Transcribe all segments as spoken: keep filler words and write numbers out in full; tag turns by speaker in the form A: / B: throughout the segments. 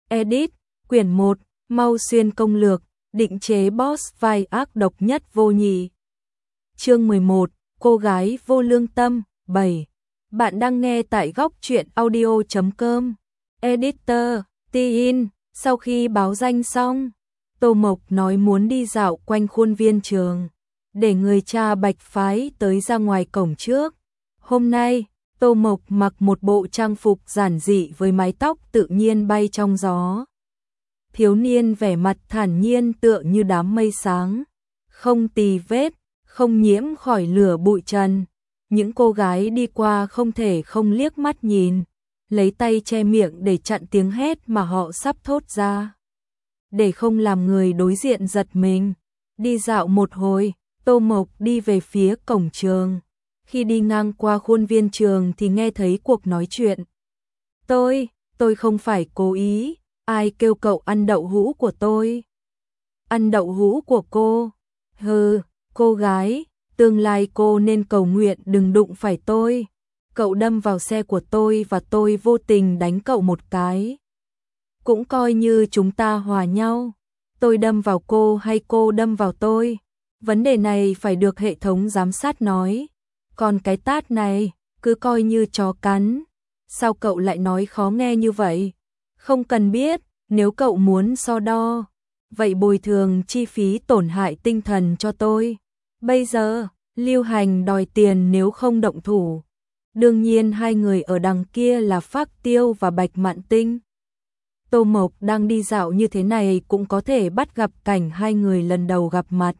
A: Edit, quyển một, Mau Xuyên công lược, định chế boss vai ác độc nhất vô nhị. Chương mười một, cô gái vô lương tâm, bảy. Bạn đang nghe tại góc truyện audio chấm com. Editor, Tin, sau khi báo danh xong, Tô Mộc nói muốn đi dạo quanh khuôn viên trường, để người cha Bạch phái tới ra ngoài cổng trước. Hôm nay, Tô Mộc mặc một bộ trang phục giản dị với mái tóc tự nhiên bay trong gió. Thiếu niên vẻ mặt thản nhiên tựa như đám mây sáng, không tì vết, không nhiễm khỏi lửa bụi trần. Những cô gái đi qua không thể không liếc mắt nhìn, lấy tay che miệng để chặn tiếng hét mà họ sắp thốt ra, để không làm người đối diện giật mình. Đi dạo một hồi, Tô Mộc đi về phía cổng trường. Khi đi ngang qua khuôn viên trường thì nghe thấy cuộc nói chuyện. Tôi, tôi không phải cố ý, ai kêu cậu ăn đậu hũ của tôi? Ăn đậu hũ của cô? Hừ, cô gái, tương lai cô nên cầu nguyện đừng đụng phải tôi. Cậu đâm vào xe của tôi và tôi vô tình đánh cậu một cái. Cũng coi như chúng ta hòa nhau. Tôi đâm vào cô hay cô đâm vào tôi? Vấn đề này phải được hệ thống giám sát nói. Còn cái tát này, cứ coi như chó cắn. Sao cậu lại nói khó nghe như vậy? Không cần biết, nếu cậu muốn so đo, vậy bồi thường chi phí tổn hại tinh thần cho tôi. Bây giờ, lưu hành đòi tiền nếu không động thủ. Đương nhiên hai người ở đằng kia là Phác Tiêu và Bạch Mạn Tinh. Tô Mộc đang đi dạo như thế này cũng có thể bắt gặp cảnh hai người lần đầu gặp mặt.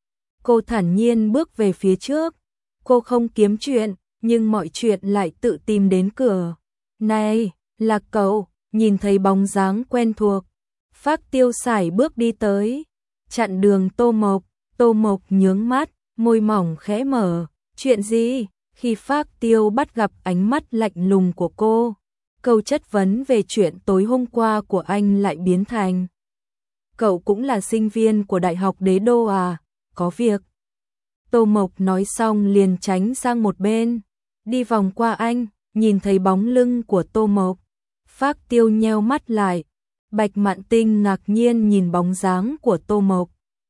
A: Cô thản nhiên bước về phía trước. Cô không kiếm chuyện, nhưng mọi chuyện lại tự tìm đến cửa. Này, là cậu, nhìn thấy bóng dáng quen thuộc. Phác Tiêu sải bước đi tới, chặn đường Tô Mộc. Tô Mộc nhướng mắt, môi mỏng khẽ mở. Chuyện gì? Khi Phác Tiêu bắt gặp ánh mắt lạnh lùng của cô, câu chất vấn về chuyện tối hôm qua của anh lại biến thành: cậu cũng là sinh viên của Đại học Đế Đô à? Có việc. Tô Mộc nói xong liền tránh sang một bên, đi vòng qua anh, nhìn thấy bóng lưng của Tô Mộc. Phác Tiêu nheo mắt lại. Bạch Mạn Tinh ngạc nhiên nhìn bóng dáng của Tô Mộc.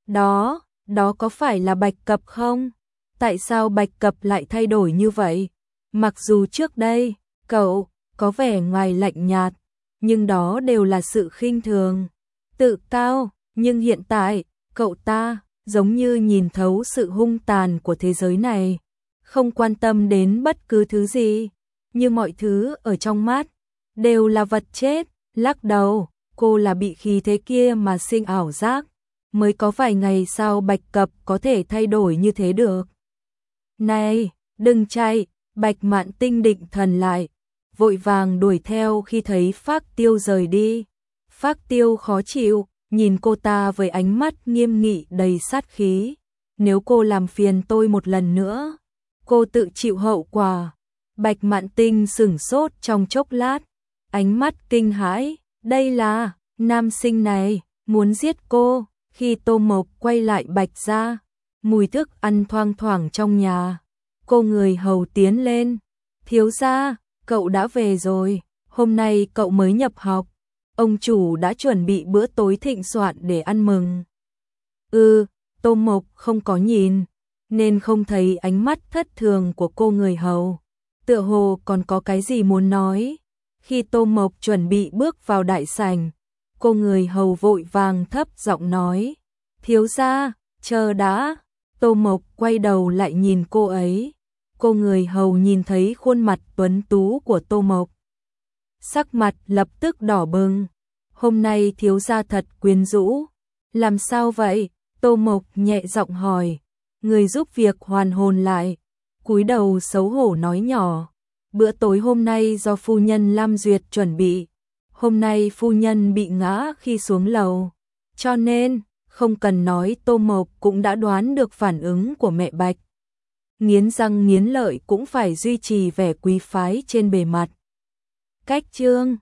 A: Đó, đó có phải là Bạch Cập không? Tại sao Bạch Cập lại thay đổi như vậy? Mặc dù trước đây, cậu có vẻ ngoài lạnh nhạt, nhưng đó đều là sự khinh thường, tự cao, nhưng hiện tại, cậu ta giống như nhìn thấu sự hung tàn của thế giới này, không quan tâm đến bất cứ thứ gì, như mọi thứ ở trong mắt đều là vật chết. Lắc đầu, cô là bị khí thế kia mà sinh ảo giác, mới có vài ngày sau Bạch Cập có thể thay đổi như thế được. Này, đừng chạy! Bạch Mạn Tinh định thần lại, vội vàng đuổi theo khi thấy Phác Tiêu rời đi. Phác Tiêu khó chịu, nhìn cô ta với ánh mắt nghiêm nghị đầy sát khí. Nếu cô làm phiền tôi một lần nữa, cô tự chịu hậu quả. Bạch Mạn Tinh sửng sốt trong chốc lát, ánh mắt kinh hãi. Đây là, nam sinh này, muốn giết cô. Khi Tô Mộc quay lại Bạch gia, mùi thức ăn thoang thoảng trong nhà. Cô người hầu tiến lên. Thiếu gia, cậu đã về rồi, hôm nay cậu mới nhập học. Ông chủ đã chuẩn bị bữa tối thịnh soạn để ăn mừng. Ừ, Tô Mộc không có nhìn, nên không thấy ánh mắt thất thường của cô người hầu. Tựa hồ còn có cái gì muốn nói. Khi Tô Mộc chuẩn bị bước vào đại sảnh, cô người hầu vội vàng thấp giọng nói: thiếu gia, chờ đã. Tô Mộc quay đầu lại nhìn cô ấy. Cô người hầu nhìn thấy khuôn mặt tuấn tú của Tô Mộc, sắc mặt lập tức đỏ bừng. Hôm nay thiếu gia thật quyến rũ. Làm sao vậy? Tô Mộc nhẹ giọng hỏi. Người giúp việc hoàn hồn lại, cúi đầu xấu hổ nói nhỏ: bữa tối hôm nay do phu nhân Lam Duyệt chuẩn bị. Hôm nay phu nhân bị ngã khi xuống lầu, cho nên không cần nói Tô Mộc cũng đã đoán được phản ứng của mẹ Bạch. Nghiến răng nghiến lợi cũng phải duy trì vẻ quý phái trên bề mặt. Cách chương